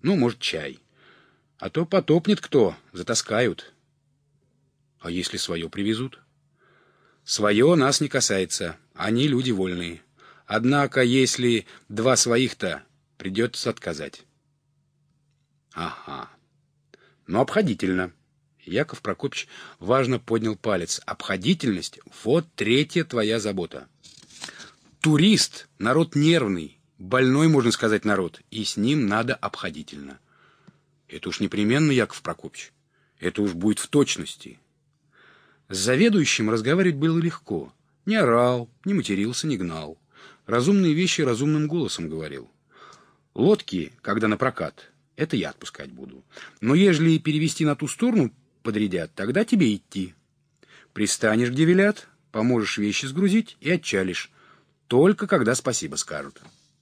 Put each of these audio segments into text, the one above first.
Ну, может, чай. А то потопнет кто, затаскают. А если свое привезут? Свое нас не касается. Они люди вольные. Однако, если два своих-то, придется отказать. Ага. Но обходительно. Яков Прокопьевич важно поднял палец. Обходительность — вот третья твоя забота. Турист — народ нервный, больной, можно сказать, народ, и с ним надо обходительно. Это уж непременно, Яков Прокопьевич. Это уж будет в точности. С заведующим разговаривать было легко. Не орал, не матерился, не гнал. Разумные вещи разумным голосом говорил. Лодки, когда на прокат, это я отпускать буду. Но ежели перевести на ту сторону подрядят, тогда тебе идти. Пристанешь, где велят, поможешь вещи сгрузить и отчалишь. Только когда спасибо скажут.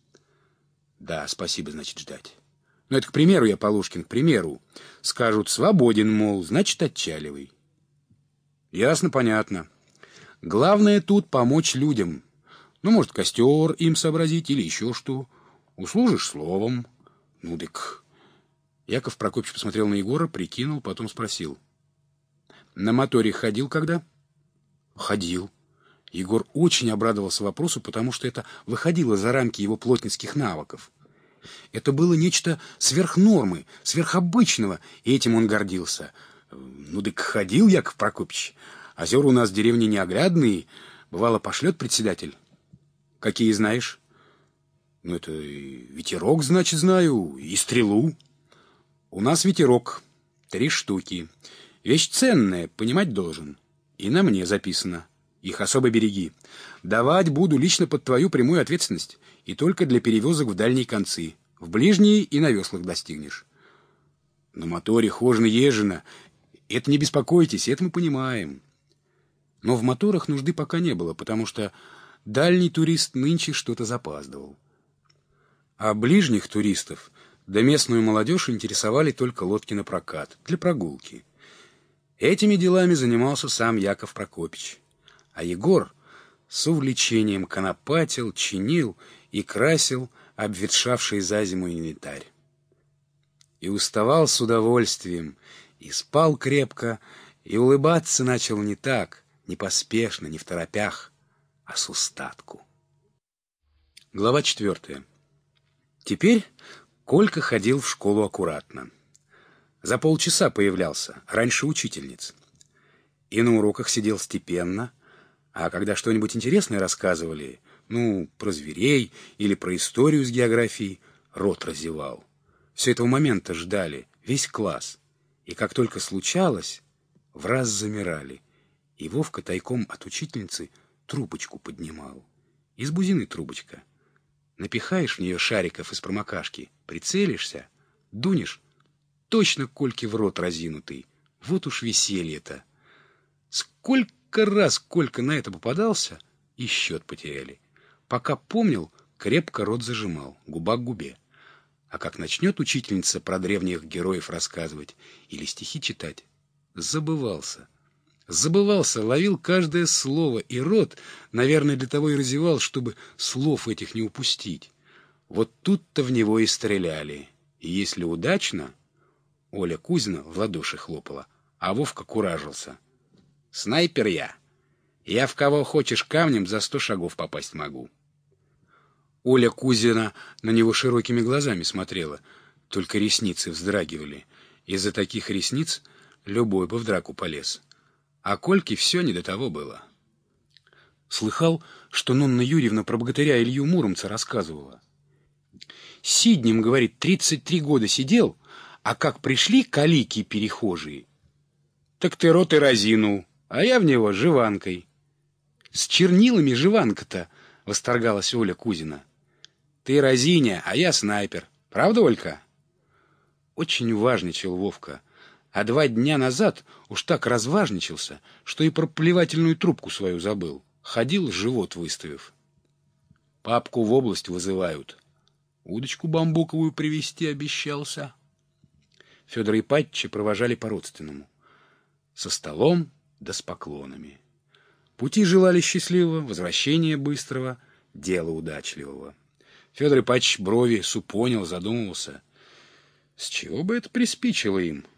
Да, спасибо, значит, ждать. Но это к примеру, я, Полушкин, к примеру. Скажут, свободен, мол, значит, отчаливай. Ясно, понятно. Главное тут помочь людям. Ну, может, костер им сообразить или еще что. Услужишь словом. Ну, дык. Яков Прокопьевич посмотрел на Егора, прикинул, потом спросил. На моторе ходил когда? Ходил. Егор очень обрадовался вопросу, потому что это выходило за рамки его плотницких навыков. Это было нечто сверхнормы, сверхобычного, и этим он гордился. Ну, дык ходил, Яков Прокопьевич. Озера у нас в деревне неоглядные. Бывало, пошлет председатель. Какие знаешь? Ну, это и ветерок, значит, знаю, и стрелу. У нас ветерок. 3 штуки. Вещь ценная, понимать должен. И на мне записано. Их особо береги. Давать буду лично под твою прямую ответственность. И только для перевозок в дальние концы. В ближние и на веслах достигнешь. На моторе хожено-ежено. Это не беспокойтесь, это мы понимаем. Но в моторах нужды пока не было, потому что дальний турист нынче что-то запаздывал. А ближних туристов, да местную молодежь интересовали только лодки на прокат, для прогулки. Этими делами занимался сам Яков Прокопьевич. А Егор с увлечением конопатил, чинил и красил обветшавший за зиму инвентарь. И уставал с удовольствием, и спал крепко, и улыбаться начал не так, не поспешно, не второпях, а с устатку. Глава 4. Теперь Колька ходил в школу аккуратно. За полчаса появлялся, раньше учительниц. И на уроках сидел степенно, а когда что-нибудь интересное рассказывали, ну, про зверей или про историю с географией, рот разевал. Все этого момента ждали, весь класс. И как только случалось, враз замирали. И Вовка тайком от учительницы трубочку поднимал. Из бузины трубочка. Напихаешь в нее шариков из промокашки, прицелишься, дунешь, точно Кольке в рот разинутый. Вот уж веселье-то. Сколько раз Колька на это попадался, и счет потеряли. Пока помнил, крепко рот зажимал, губа к губе. А как начнет учительница про древних героев рассказывать или стихи читать, забывался. Забывался, ловил каждое слово, и рот, наверное, для того и разевал, чтобы слов этих не упустить. Вот тут-то в него и стреляли. И если удачно, Оля Кузина в ладоши хлопала, а Вовка куражился. «Снайпер я. Я в кого хочешь камнем за 100 шагов попасть могу». Оля Кузина на него широкими глазами смотрела, только ресницы вздрагивали. Из-за таких ресниц любой бы в драку полез. А Кольке все не до того было. Слыхал, что Нонна Юрьевна про богатыря Илью Муромца рассказывала. Сиднем, говорит, 33 года сидел, а как пришли калики-перехожие, так ты рот и разинул, а я в него жеванкой. С чернилами жеванка-то, восторгалась Оля Кузина. Ты разиня, а я снайпер. Правда, Олька? Очень важничал Вовка. А 2 дня назад уж так разважничался, что и про плевательную трубку свою забыл. Ходил, живот выставив. Папку в область вызывают. Удочку бамбуковую привезти обещался. Федора Ипатьевича провожали по-родственному. Со столом да с поклонами. Пути желали счастливого, возвращения быстрого, дела удачливого. Федор Ипатьевич брови супонил, задумывался. С чего бы это приспичило им?